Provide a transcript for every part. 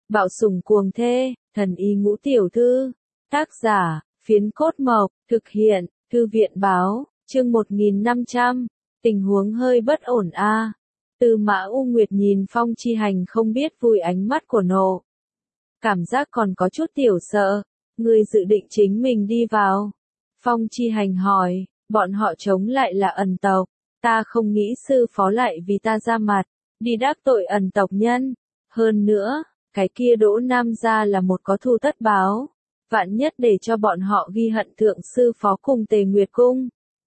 Bạo sủng cuồng thê, thần y ngũ tiểu thư. Tác giả, Phiến Cốt Mộc, thực hiện, Thư viện báo, chương 1500, tình huống hơi bất ổn a. Tư Mã U Nguyệt nhìn Phong Chi Hành không biết vui ánh mắt của nộ. Cảm giác còn có chút tiểu sợ, ngươi dự định chính mình đi vào. Phong Chi Hành hỏi, bọn họ chống lại là ẩn tộc, ta không nghĩ sư phó lại vì ta ra mặt, đi đắc tội ẩn tộc nhân. Hơn nữa, cái kia Đỗ Nam gia là một có thù tất báo, vạn nhất để cho bọn họ ghi hận thượng sư phó cùng Tề Nguyệt cung.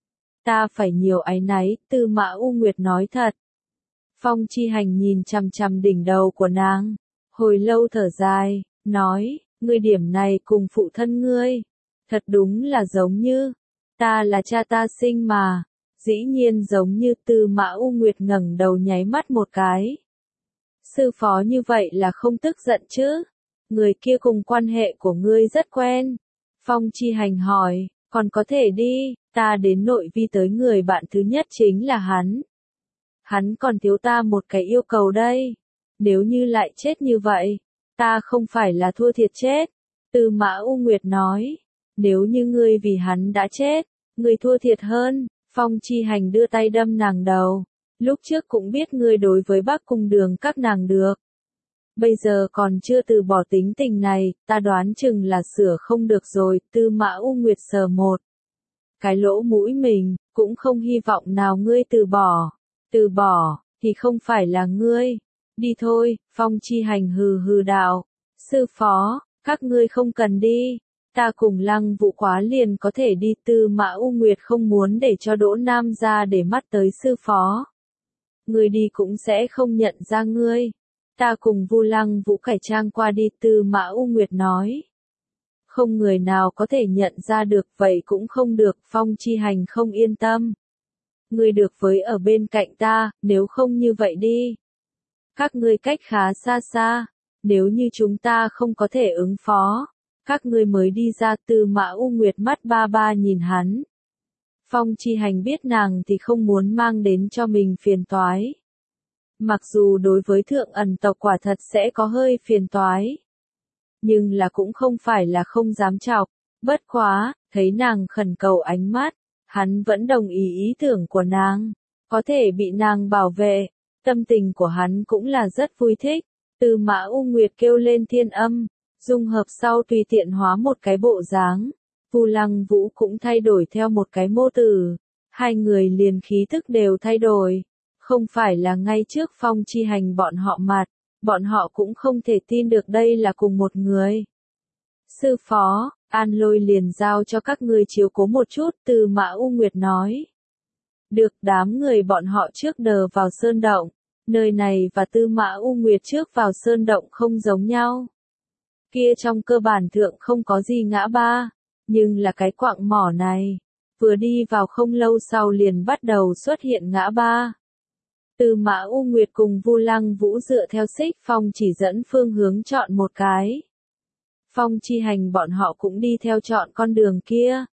Ta phải nhiều áy náy, Tư Mã U Nguyệt nói thật. Phong Chi Hành nhìn chằm chằm đỉnh đầu của nàng, hồi lâu thở dài, nói, ngươi điểm này cùng phụ thân ngươi, thật đúng là giống như, ta là cha ta sinh mà, dĩ nhiên giống như. Tư Mã U Nguyệt ngẩng đầu nháy mắt một cái. Sư phó như vậy là không tức giận chứ? Người kia cùng quan hệ của ngươi rất quen. Phong Chi Hành hỏi, còn có thể đi, ta đến nội vi tới người bạn thứ nhất chính là hắn. Hắn còn thiếu ta một cái yêu cầu đây. Nếu như lại chết như vậy, ta không phải là thua thiệt chết. Tư Mã U Nguyệt nói, nếu như ngươi vì hắn đã chết, ngươi thua thiệt hơn. Phong Chi Hành đưa tay đâm nàng đầu. Lúc trước cũng biết ngươi đối với Bắc Cung Đường các nàng được. Bây giờ còn chưa từ bỏ tính tình này, ta đoán chừng là sửa không được rồi. Tư Mã U Nguyệt sờ một cái lỗ mũi mình, cũng không hy vọng nào ngươi từ bỏ. Từ bỏ, thì không phải là ngươi. Đi thôi, Phong Chi Hành hừ hừ đạo. Sư phó, các ngươi không cần đi. Ta cùng Lăng Vũ Quá liền có thể đi. Tư Mã U Nguyệt không muốn để cho Đỗ Nam gia để mắt tới sư phó. Ngươi đi cũng sẽ không nhận ra ngươi. Ta cùng Vu Lăng Vũ cải trang qua đi. Tư Mã U Nguyệt nói. Không người nào có thể nhận ra được, vậy cũng không được. Phong Chi Hành không yên tâm. Ngươi được với ở bên cạnh ta, nếu không như vậy đi. Các ngươi cách khá xa xa, nếu như chúng ta không có thể ứng phó, các ngươi mới đi ra. Tư Mã U Nguyệt mắt ba ba nhìn hắn. Phong Chi Hành biết nàng thì không muốn mang đến cho mình phiền toái. Mặc dù đối với thượng ẩn tộc quả thật sẽ có hơi phiền toái, nhưng là cũng không phải là không dám chọc. Bất quá, thấy nàng khẩn cầu ánh mắt, hắn vẫn đồng ý tưởng của nàng, có thể bị nàng bảo vệ, tâm tình của hắn cũng là rất vui thích. Tư Mã U Nguyệt kêu lên thiên âm, dung hợp sau tùy tiện hóa một cái bộ dáng. Vu Lăng Vũ cũng thay đổi theo một cái mô tử, hai người liền khí thức đều thay đổi, không phải là ngay trước Phong Chi Hành bọn họ mặt, bọn họ cũng không thể tin được đây là cùng một người. Sư phó, An Lôi liền giao cho các ngươi chiếu cố một chút. Tư Mã U Nguyệt nói. Được. Đám người bọn họ trước đờ vào sơn động, nơi này và Tư Mã U Nguyệt trước vào sơn động không giống nhau. Kia trong cơ bản thượng không có gì ngã ba, nhưng là cái quạng mỏ này, vừa đi vào không lâu sau liền bắt đầu xuất hiện ngã ba. Tư Mã U Nguyệt cùng Vu Lăng Vũ dựa theo Xích Phong chỉ dẫn phương hướng chọn một cái. Phong Chi Hành bọn họ cũng đi theo chọn con đường kia.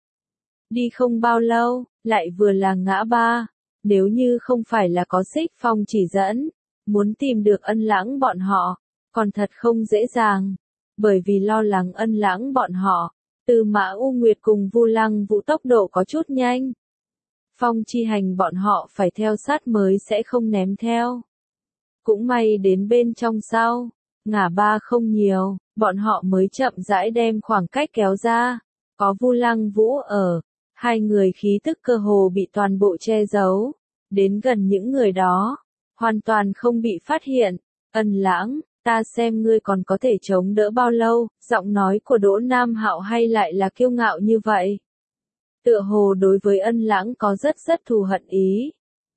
Đi không bao lâu, lại vừa là ngã ba. Nếu như không phải là có Xích Phong chỉ dẫn, muốn tìm được Ân Lãng bọn họ, còn thật không dễ dàng. Bởi vì lo lắng Ân Lãng bọn họ, Tư Mã U Nguyệt cùng Vu Lăng Vũ tốc độ có chút nhanh. Phong Chi Hành bọn họ phải theo sát mới sẽ không ném theo. Cũng may đến bên trong sau, ngã ba không nhiều, bọn họ mới chậm rãi đem khoảng cách kéo ra. Có Vu Lăng Vũ ở, hai người khí tức cơ hồ bị toàn bộ che giấu. Đến gần những người đó, hoàn toàn không bị phát hiện. Ân Lãng, ta xem ngươi còn có thể chống đỡ bao lâu. Giọng nói của Đỗ Nam Hạo hay lại là kiêu ngạo như vậy. Tựa hồ đối với Ân Lãng có rất thù hận ý.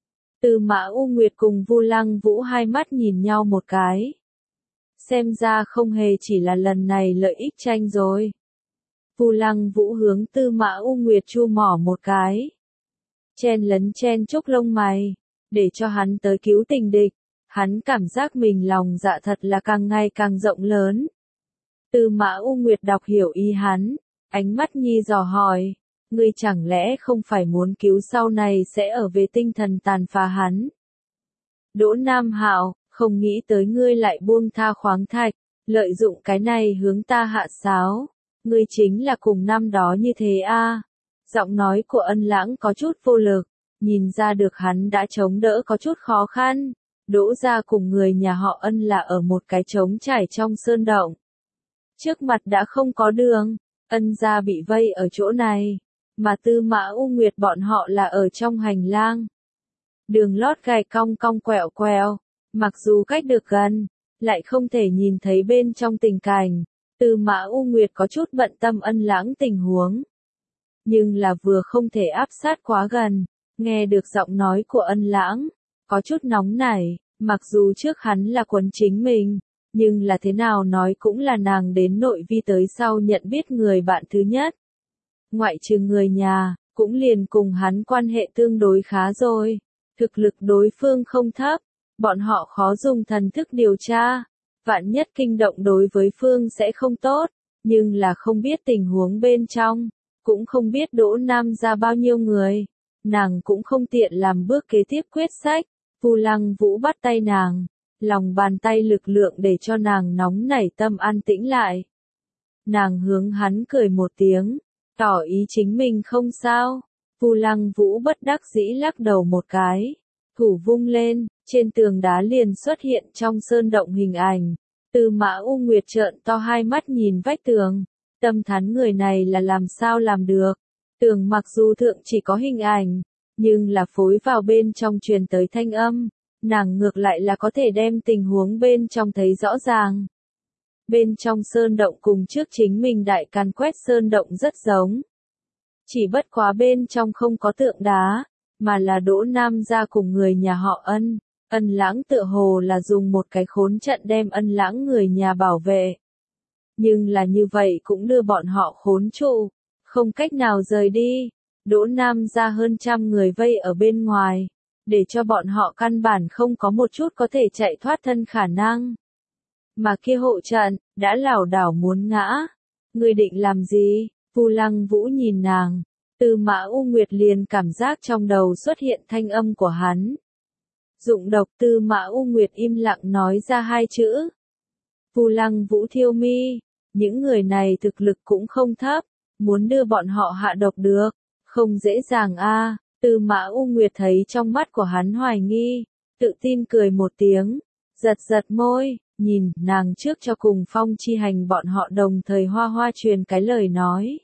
Tư Mã U Nguyệt cùng Vu Lăng Vũ hai mắt nhìn nhau một cái. Xem ra không hề chỉ là lần này lợi ích tranh rồi. Vu Lăng Vũ hướng Tư Mã U Nguyệt chu mỏ một cái. Chen chúc lông mày, để cho hắn tới cứu tình địch. Hắn cảm giác mình lòng dạ thật là càng ngày càng rộng lớn. Tư Mã U Nguyệt đọc hiểu ý hắn, ánh mắt nhi dò hỏi. Ngươi chẳng lẽ không phải muốn cứu sau này sẽ ở về tinh thần tàn phá hắn? Đỗ Nam Hạo, không nghĩ tới ngươi lại buông tha khoáng thạch, lợi dụng cái này hướng ta hạ sáo. Ngươi chính là cùng năm đó như thế a. Giọng nói của Ân Lãng có chút vô lực, nhìn ra được hắn đã chống đỡ có chút khó khăn. Đỗ gia cùng người nhà họ Ân là ở một cái trống trải trong sơn động. Trước mặt đã không có đường, Ân gia bị vây ở chỗ này, mà Tư Mã U Nguyệt bọn họ là ở trong hành lang. Đường lót gạch cong cong quẹo quẹo, mặc dù cách được gần, lại không thể nhìn thấy bên trong tình cảnh. Tư Mã U Nguyệt có chút bận tâm Ân Lãng tình huống, nhưng là vừa không thể áp sát quá gần, nghe được giọng nói của Ân Lãng, có chút nóng nảy, mặc dù trước hắn là quấn chính mình, nhưng là thế nào nói cũng là nàng đến nội vi tới sau nhận biết người bạn thứ nhất. Ngoại trừ người nhà, cũng liền cùng hắn quan hệ tương đối khá rồi, thực lực đối phương không thấp, bọn họ khó dùng thần thức điều tra, vạn nhất kinh động đối với phương sẽ không tốt, nhưng là không biết tình huống bên trong, cũng không biết Đỗ Nam ra bao nhiêu người, nàng cũng không tiện làm bước kế tiếp quyết sách. Vu Lăng Vũ bắt tay nàng, lòng bàn tay lực lượng để cho nàng nóng nảy tâm an tĩnh lại. Nàng hướng hắn cười một tiếng, tỏ ý chính mình không sao. Vu Lăng Vũ bất đắc dĩ lắc đầu một cái, thủ vung lên, trên tường đá liền xuất hiện trong sơn động hình ảnh. Tư Mã U Nguyệt trợn to hai mắt nhìn vách tường, tâm thán người này là làm sao làm được. Tường mặc dù thượng chỉ có hình ảnh, nhưng là phối vào bên trong truyền tới thanh âm, nàng ngược lại là có thể đem tình huống bên trong thấy rõ ràng. Bên trong sơn động cùng trước chính mình đại càn quét sơn động rất giống. Chỉ bất quá bên trong không có tượng đá, mà là Đỗ Nam gia cùng người nhà họ Ân. Ân Lãng tựa hồ là dùng một cái khốn trận đem Ân Lãng người nhà bảo vệ. Nhưng là như vậy cũng đưa bọn họ khốn trụ, không cách nào rời đi. Đỗ Nam ra hơn 100 người vây ở bên ngoài, để cho bọn họ căn bản không có một chút có thể chạy thoát thân khả năng. Mà kia hộ trận, đã lảo đảo muốn ngã. Người định làm gì? Vu Lăng Vũ nhìn nàng, Tư Mã U Nguyệt liền cảm giác trong đầu xuất hiện thanh âm của hắn. Dụng độc. Tư Mã U Nguyệt im lặng nói ra hai chữ. Vu Lăng Vũ thiêu mi, những người này thực lực cũng không thấp, muốn đưa bọn họ hạ độc được, không dễ dàng a. Tư Mã U Nguyệt thấy trong mắt của hắn hoài nghi, tự tin cười một tiếng, giật giật môi, nhìn nàng trước cho cùng Phong Chi Hành bọn họ đồng thời hoa hoa truyền cái lời nói.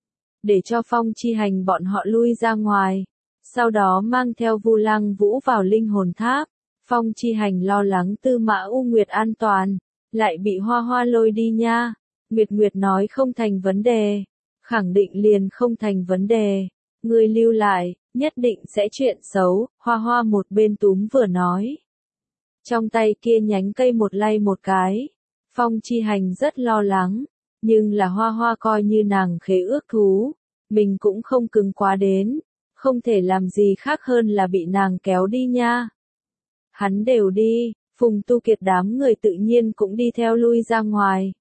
Để cho Phong Chi Hành bọn họ lui ra ngoài, sau đó mang theo Vu Lăng Vũ vào linh hồn tháp. Phong Chi Hành lo lắng Tư Mã U Nguyệt an toàn, lại bị hoa hoa lôi đi nha. Nguyệt Nguyệt nói không thành vấn đề, khẳng định liền không thành vấn đề, người lưu lại, nhất định sẽ chuyện xấu. Hoa hoa một bên túm vừa nói. Trong tay kia nhánh cây một lay một cái. Phong Chi Hành rất lo lắng, nhưng là hoa hoa coi như nàng khế ước thú, mình cũng không cứng quá đến, không thể làm gì khác hơn là bị nàng kéo đi nha. Hắn đều đi, Phùng Tu Kiệt đám người tự nhiên cũng đi theo lui ra ngoài.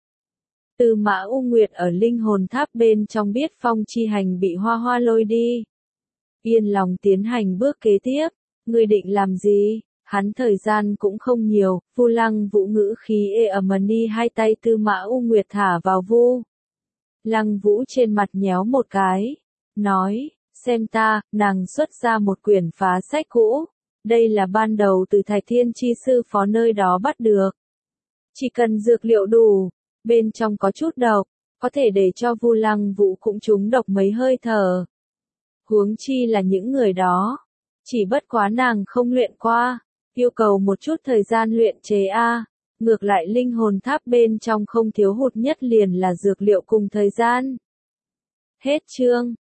Tư Mã U Nguyệt ở linh hồn tháp bên trong biết Phong Chi Hành bị hoa hoa lôi đi. Yên lòng tiến hành bước kế tiếp, người định làm gì? Hắn thời gian cũng không nhiều. Vu Lăng Vũ ngữ khí ê ẩm đi, hai tay Tư Mã U Nguyệt thả vào Vu Lăng Vũ trên mặt nhéo một cái, nói, xem ta. Nàng xuất ra một quyển phá sách cũ, đây là ban đầu từ Thạch Thiên Chi sư phó nơi đó bắt được. Chỉ cần dược liệu đủ, bên trong có chút độc, có thể để cho Vu Lăng Vũ cũng trúng độc mấy hơi thở. Huống chi là những người đó, chỉ bất quá nàng không luyện qua, yêu cầu một chút thời gian luyện chế a. Ngược lại linh hồn tháp bên trong không thiếu hụt nhất liền là dược liệu cùng thời gian. Hết chương.